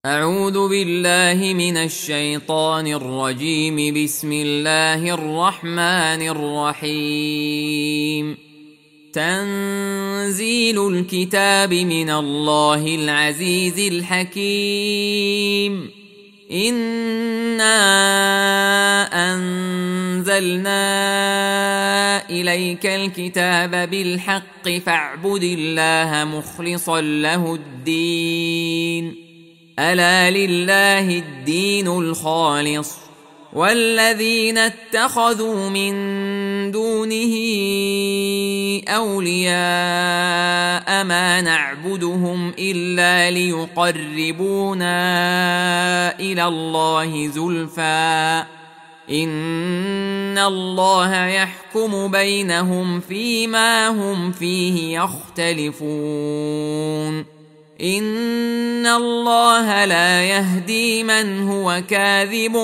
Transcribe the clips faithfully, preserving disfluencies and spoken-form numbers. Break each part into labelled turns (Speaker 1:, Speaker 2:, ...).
Speaker 1: أعوذ بالله من الشيطان الرجيم. بسم الله الرحمن الرحيم. تنزيل الكتاب من الله العزيز الحكيم. إنا أنزلنا إليك الكتاب بالحق فاعبد الله مخلصا له الدين. ألا لله الدين الخالص والذين اتخذوا من دونه أولياء ما نعبدهم إلا ليقربونا إلى الله زلفى إن الله يحكم بينهم فيما هم فيه يختلفون. إن الله لا يهدي من هو كاذب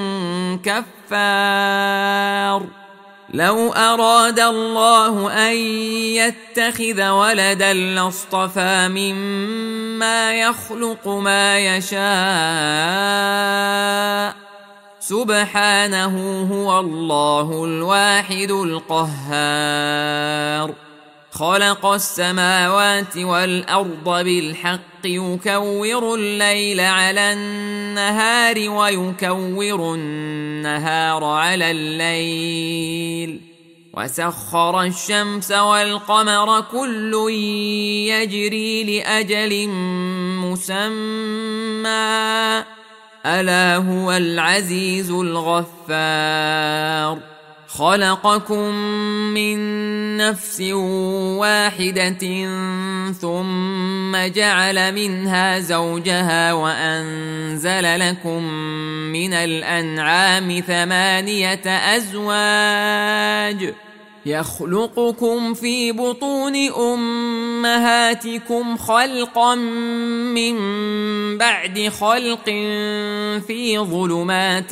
Speaker 1: كفار. لو أراد الله أن يتخذ ولدا لاصطفى مما يخلق ما يشاء سبحانه هو الله الواحد القهار. خلق السماوات والأرض بالحق يكور الليل على النهار ويكور النهار على الليل وسخر الشمس والقمر كل يجري لأجل مسمى ألا هو العزيز الغفار. خلقكم من نفس واحدة ثم جعل منها زوجها وأنزل لكم من الأنعام ثمانية أزواج يخلقكم في بطون أمهاتكم خلقا من بعد خلق في ظلمات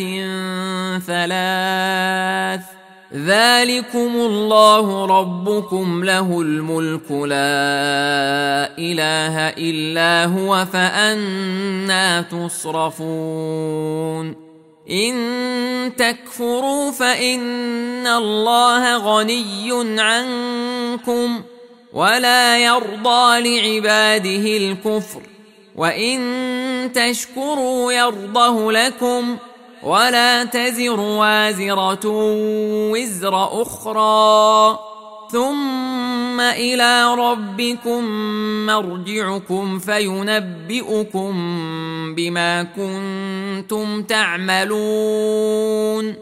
Speaker 1: ثلاث ذلكم الله ربكم له الملك لا إله إلا هو فأنى تصرفون. إن تكفروا فإن الله غني عنكم ولا يرضى لعباده الكفر وإن تشكروا يرضه لكم ولا تزر وازرة وزر أخرى ثم إلى ربكم مرجعكم فينبئكم بما كنتم تعملون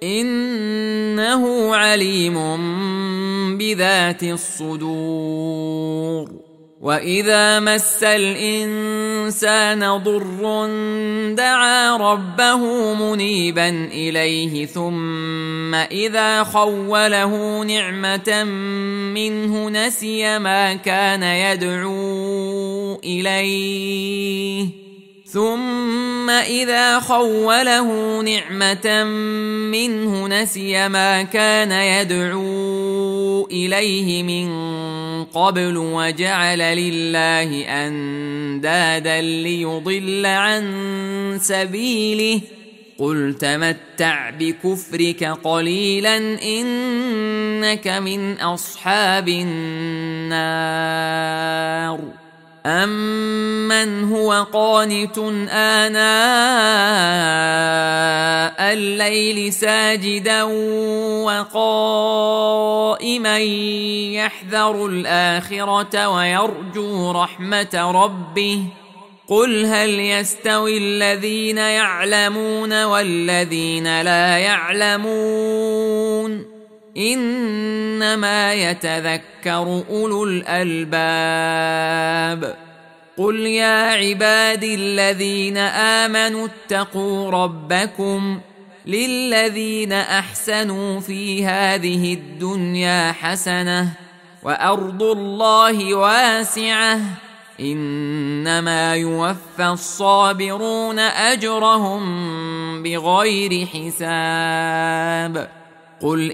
Speaker 1: إنه عليم بذات الصدور. وإذا مس الإنسان ضر دعا ربه منيبا إليه ثم إذا خوله نعمة منه نسي ما كان يدعو إليه ثم إذا خوله نعمة منه نسي ما كان يدعو إليه من قبل وجعل لله أندادا ليضل عن سبيله قل تمتع بكفرك قليلا إنك من أصحاب النار. أمن هو قانت آناء الليل ساجدا وقائما يحذر الآخرة ويرجو رحمة ربه قل هل يستوي الذين يعلمون والذين لا يعلمون إنما يتذكر أولو الألباب. قل يا عبادي الذين آمنوا اتقوا ربكم للذين أحسنوا في هذه الدنيا حسنة وأرض الله واسعة إنما يوفى الصابرون أجرهم بغير حساب. قل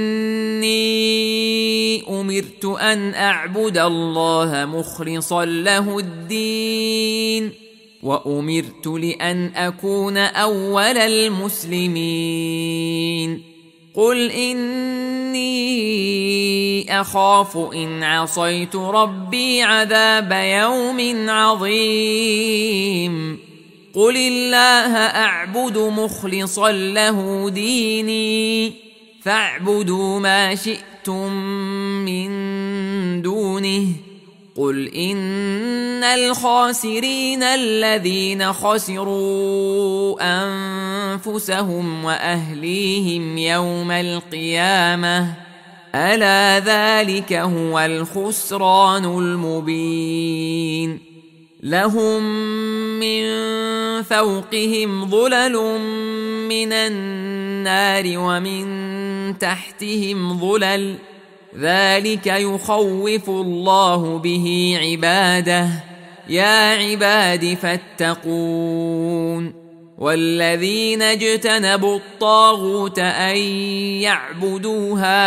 Speaker 1: إني أمرت أن أعبد الله مخلصا له الدين وأمرت لأن أكون أول المسلمين قل إني أخاف إن عصيت ربي عذاب يوم عظيم قل الله أعبد مخلصا له ديني فاعبدوا ما شئتم من دونه قل إن الخاسرين الذين خسروا أنفسهم وأهليهم يوم القيامة ألا ذلك هو الخسران المبين لهم من فوقهم ظلل من النار ومن تحتهم ظلل ذلك يخوف الله به عباده يا عباد فاتقون والذين اجتنبوا الطاغوت أن يعبدوها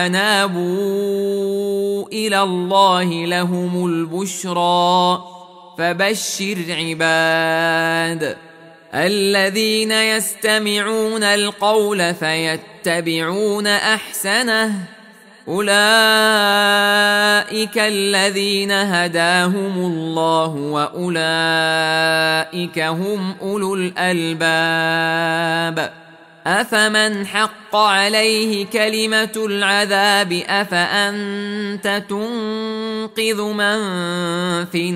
Speaker 1: وأنابوا إلى الله لهم البشرى فبشر عباد الذين يستمعون القول فيتبعون أحسنه أولئك الذين هداهم الله وأولئك هم أولو الألباب أفمن حق عليه كلمة العذاب أفأنت تنقذ من في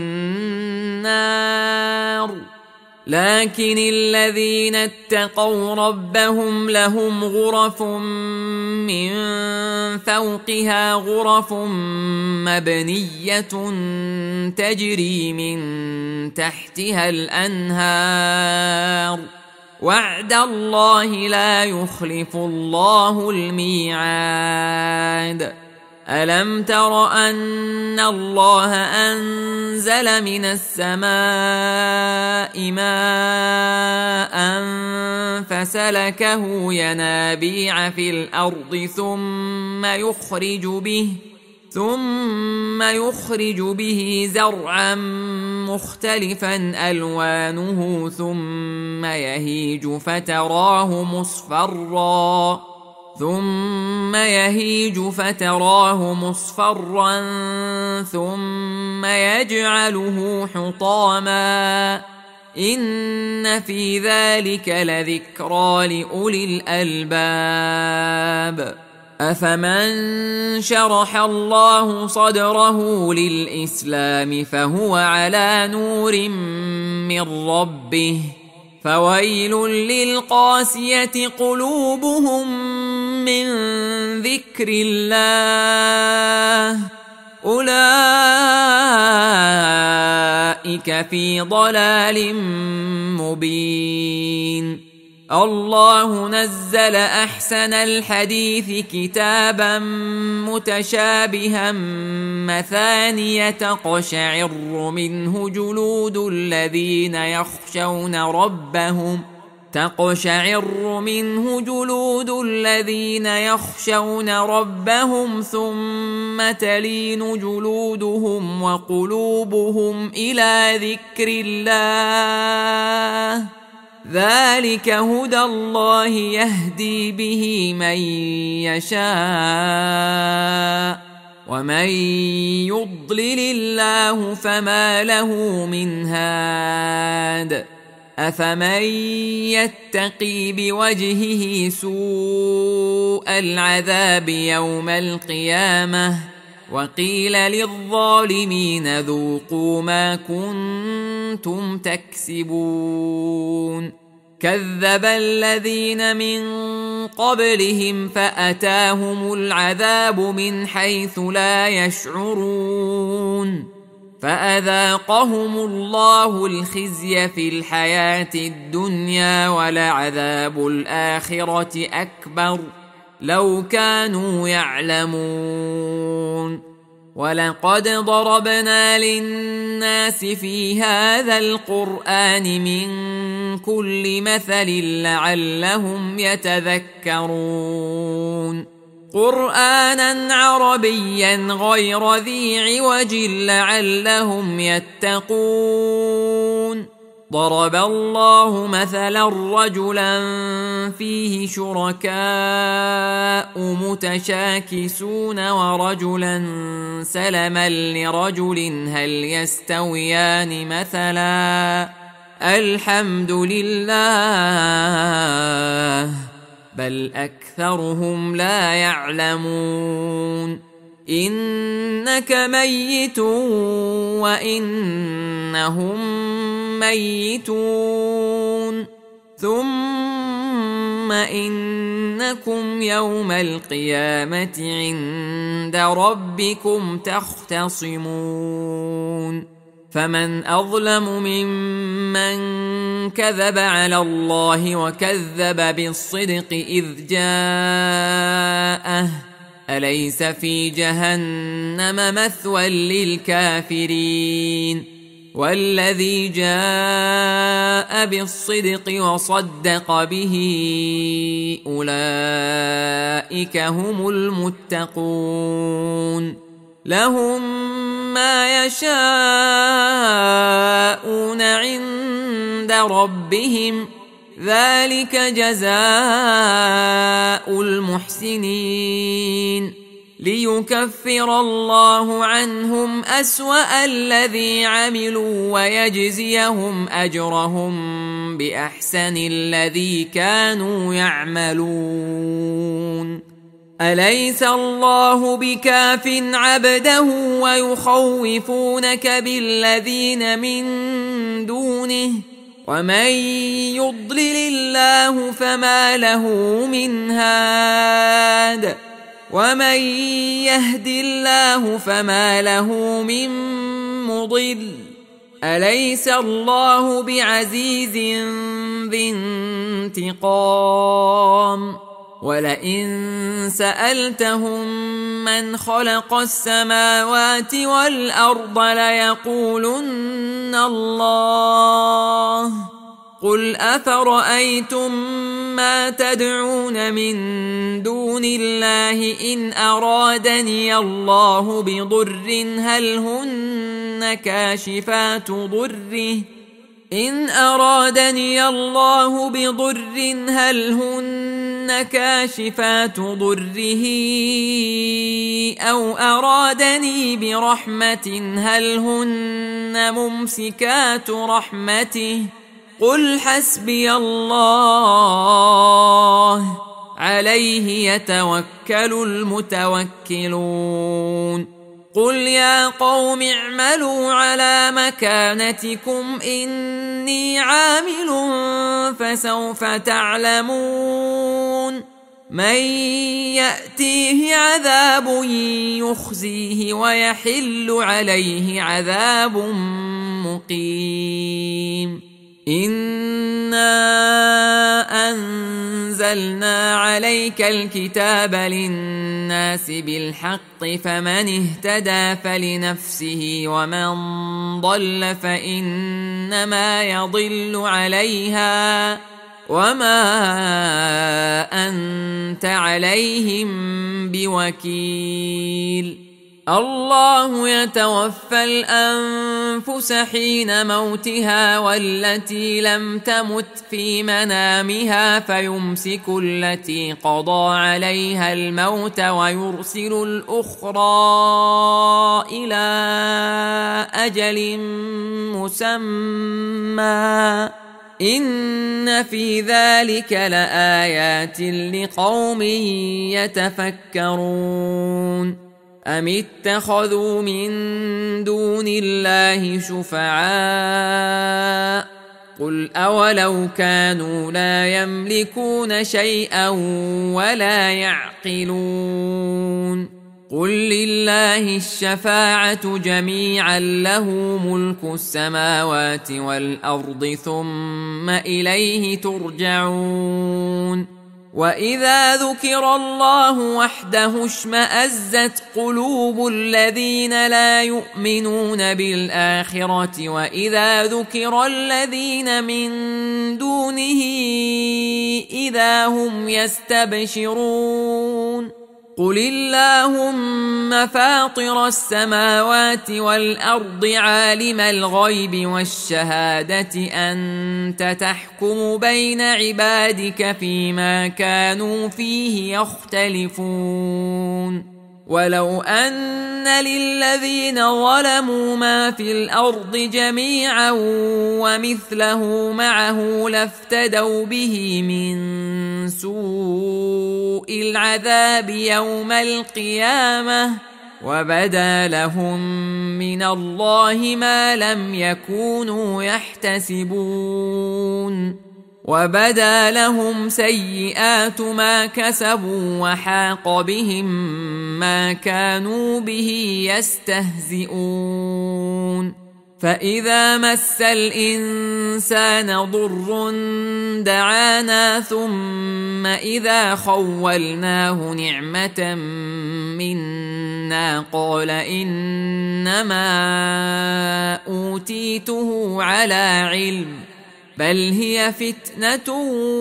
Speaker 1: النار لكن الذين اتقوا ربهم لهم غرف من فوقها غرف مبنية تجري من تحتها الأنهار وعد الله لا يخلف الله الميعاد ألم تر أن الله أنزل من السماء ماء فسلكه ينابيع في الأرض ثم يخرج به ثم يخرج به زرعا مختلفا ألوانه ثم يهيج فتراه مصفرا ثم يهيج فتراه مصفرا ثم يجعله حطاما إن في ذلك لذكرى لأولي الألباب أفمن شرح الله صدره للإسلام فهو على نور من ربه فويل للقاسية قلوبهم من ذكر الله أولئك في ضلال مبين الله نزل أحسن الحديث كتابا متشابها مثانية تقشعر منه جلود الذين يخشون ربهم تقشعر منه جلود الذين يخشون ربهم ثم تلين جلودهم وقلوبهم إلى ذكر الله ذلك هدى الله يهدي به من يشاء ومن يضلل الله فما له من هاد أفمن يتقي بوجهه سوء العذاب يوم القيامة وقيل للظالمين ذوقوا ما كنتم تكسبون كذب الذين من قبلهم فأتاهم العذاب من حيث لا يشعرون فأذاقهم الله الخزي في الحياة الدنيا ولعذاب الآخرة أكبر لو كانوا يعلمون ولقد ضربنا للناس في هذا القرآن من كل مثل لعلهم يتذكرون قرآنا عربيا غير ذي عوج لعلهم يتقون ضرب الله مثلا رجلا فيه شركاء متشاكسون ورجلا سلما لرجل هل يستويان مثلا الحمد لله بل أكثرهم لا يعلمون إنك ميت وإنهم ميتون ثم إنكم يوم القيامة عند ربكم تختصمون فمن أظلم ممن كذب على الله وكذب بالصدق إذ جاءه أليس في جهنم مثوى للكافرين والذي جاء بالصدق وصدق به أولئك هم المتقون لهم ما يشاءون عند ربهم ذلك جزاء المحسنين ليكفر الله عنهم أسوأ الذي عملوا ويجزيهم أجرهم بأحسن الذي كانوا يعملون أليس الله بكاف عبده ويخوفونك بالذين من دونه ومن يضلل الله فما له من هاد ومن يهد الله فما له من مضل أليس الله بعزيز ذي انتقام ولئن سألتهم من خلق السماوات والأرض ليقولن الله قل أفرأيتم ما تدعون من دون الله إن أرادني الله بضر هل هن كاشفات ضره إن أرادني الله بضر هل هن كاشفات ضره أو أرادني برحمة هل هن ممسكات رحمته قل حسبي الله عليه يتوكل المتوكلون قل يا قوم اعملوا على مكانتكم إني عامل فسوف تعلمون من يأتيه عذاب يخزيه ويحل عليه عذاب مقيم إنا أنزلنا عليك الكتاب للناس بالحق فمن اهتدى فلنفسه ومن ضل فإنما يضل عليها وما أنت عليهم بوكيل الله يتوفى الأنفس حين موتها والتي لم تمت في منامها فيمسك التي قضى عليها الموت ويرسل الأخرى إلى أجل مسمى إن في ذلك لآيات لقوم يتفكرون أم اتخذوا من دون الله شفعاء قل أولو كانوا لا يملكون شيئا ولا يعقلون قل لله الشفاعة جميعا له ملك السماوات والأرض ثم إليه ترجعون وإذا ذكر الله وحده اشمأزت قلوب الذين لا يؤمنون بالآخرة وإذا ذكر الذين من دونه إذا هم يستبشرون قل اللهم فاطر السماوات والأرض عالم الغيب والشهادة أنت تحكم بين عبادك فيما كانوا فيه يختلفون ولو أن للذين ظلموا ما في الأرض جميعا ومثله معه لافتدوا به من سوء العذاب يوم القيامة وبدا لهم من الله ما لم يكونوا يحتسبون وبدا لهم سيئات ما كسبوا وحاق بهم ما كانوا به يستهزئون فإذا مس الإنسان ضر دعانا ثم إذا خولناه نعمة منا قال إنما أوتيته على علم بل هي فتنة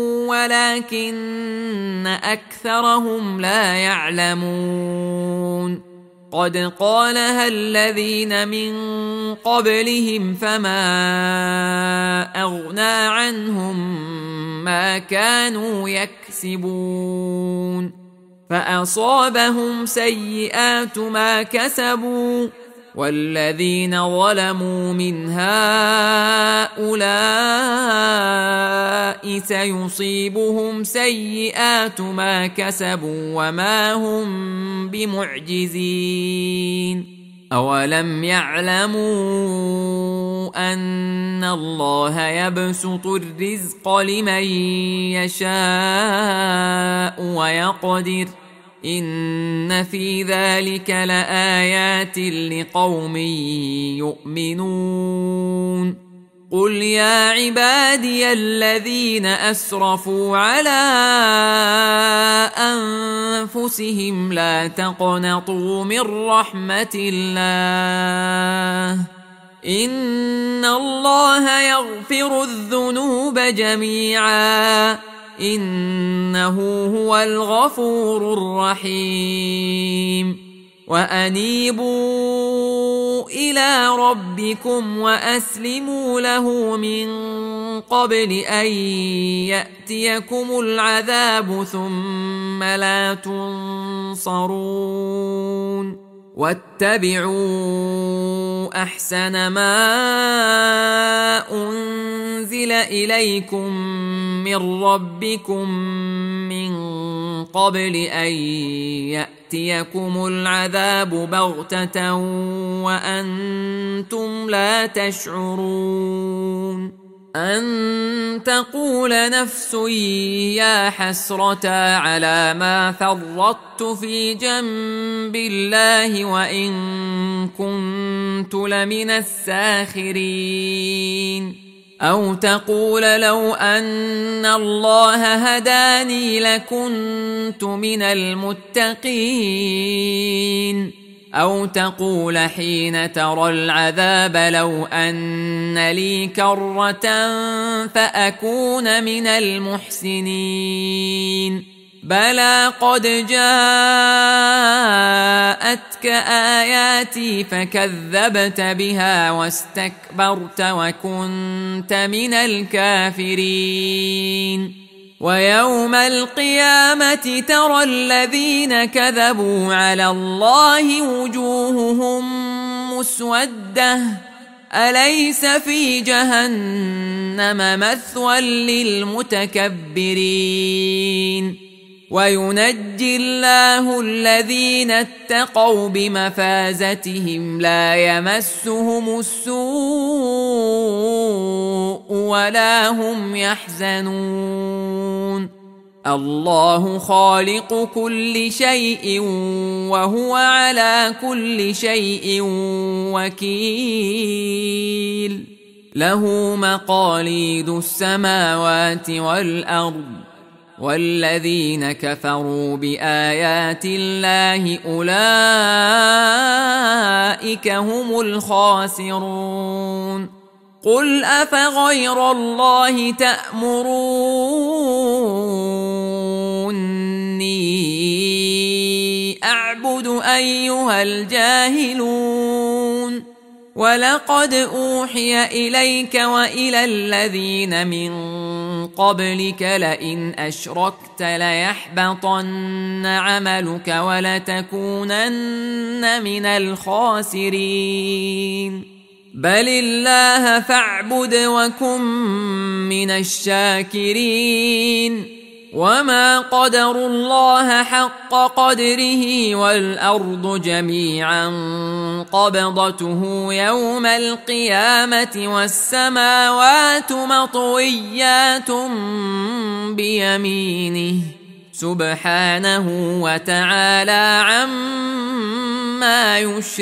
Speaker 1: ولكن أكثرهم لا يعلمون قد قالها الذين من قبلهم فما أغنى عنهم ما كانوا يكسبون فأصابهم سيئات ما كسبوا والذين ظلموا من هؤلاء سيصيبهم سيئات ما كسبوا وما هم بمعجزين أولم يعلموا أن الله يبسط الرزق لمن يشاء ويقدر إن في ذلك لآيات لقوم يؤمنون قل يا عبادي الذين أسرفوا على أنفسهم لا تقنطوا من رحمة الله إن الله يغفر الذنوب جميعا إنه هو الغفور الرحيم وأنيبوا إلى ربكم وأسلموا له من قبل أن يأتيكم العذاب ثم لا تنصرون واتبعوا أحسن ما أنزل إليكم من ربكم من قبل أن يأتيكم العذاب بغتة وأنتم لا تشعرون أن تقول نفس يا حسرة على ما فرطت في جنب الله وإن كنت لمن الساخرين أو تقول لو أن الله هداني لكنت من المتقين أو تقول حين ترى العذاب لو أن لي كرة فأكون من المحسنين بلى قد جاءتك آياتي فكذبت بها واستكبرت وكنت من الكافرين ويوم القيامة ترى الذين كذبوا على الله وجوههم مسودة أليس في جهنم مثوى للمتكبرين وينجي الله الذين اتقوا بمفازتهم لا يمسهم السوء ولا هم يحزنون الله خالق كل شيء وهو على كل شيء وكيل له مقاليد السماوات والأرض والذين كفروا بآيات الله أولئك هم الخاسرون قل أفغير الله تأمروني فاعبدوا أيها الجاهلون ولقد أوحي إليك وإلى الذين من قبلك لئن أشركت ليحبطن عملك ولتكونن من الخاسرين بل الله فاعبد وكن من الشاكرين وما قدروا الله حق قدره والأرض جميعا قبضته يوم القيامة والسماوات مطويات بيمينه سبحانه وتعالى عما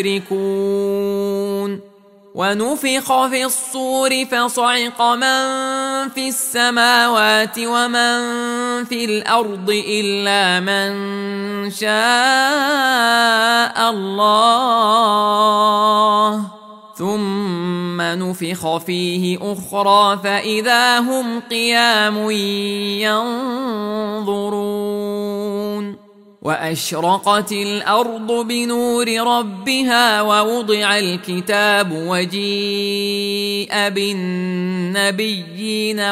Speaker 1: يشركون ونفخ في الصور فصعق من في السماوات ومن في الأرض إلا من شاء الله ثم نفخ فيه أخرى فإذا هم قيام ينظرون وأشرقت الأرض بنور ربها ووضع الكتاب وجيء بالنبيين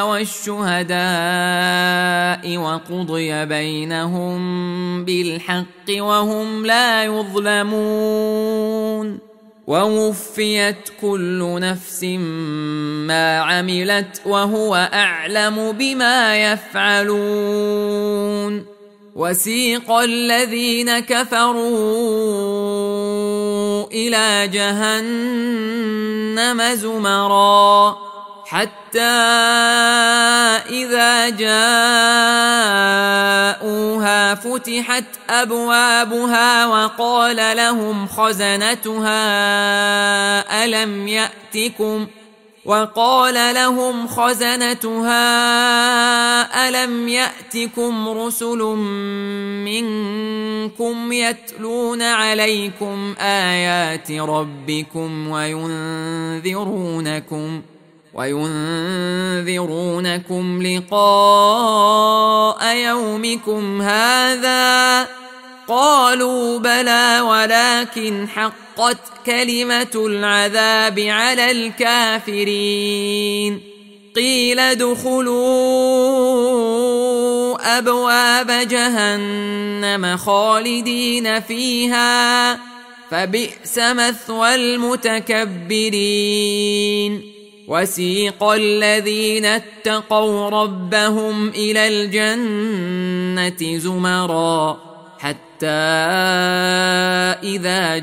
Speaker 1: والشهداء وقضي بينهم بالحق وهم لا يظلمون ووفيت كل نفس ما عملت وهو أعلم بما يفعلون وسيق الذين كفروا إلى جهنم زمرا حتى إذا جاءوها فتحت أبوابها وقال لهم خزنتها ألم يأتكم وقال لهم خزنتها ألم يأتكم رسل منكم يتلون عليكم آيات ربكم وينذرونكم وينذرونكم لقاء يومكم هذا قالوا بلى ولكن حقت كلمة العذاب على الكافرين قيل ادخلوا أبواب جهنم خالدين فيها فبئس مثوى المتكبرين وسيق الذين اتقوا ربهم إلى الجنة زمرا حتى إذا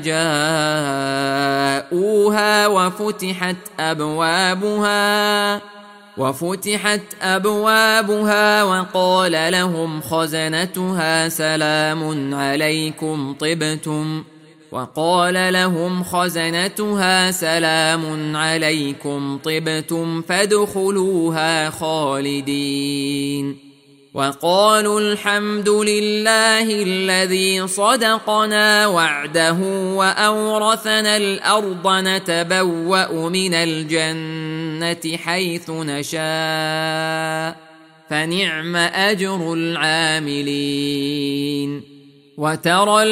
Speaker 1: جاءوها وفتحت أبوابها وفتحت أبوابها وقال لهم خزنتها سلام عليكم طبتم وقال لهم خزنتها سلام عليكم طبتم فادخلوها خالدين وقالوا الحمد لله الذي صدقنا وعده وأورثنا الأرض نتبوأ من الجنة حيث نشاء فنعم أجر العاملين وترى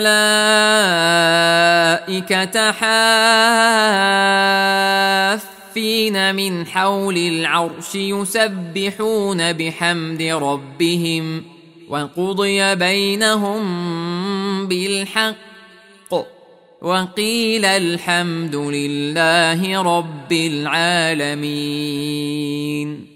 Speaker 1: الملائكة حافين من حول العرش يسبحون بحمد ربهم وقضي بينهم بالحق وقيل الحمد لله رب العالمين.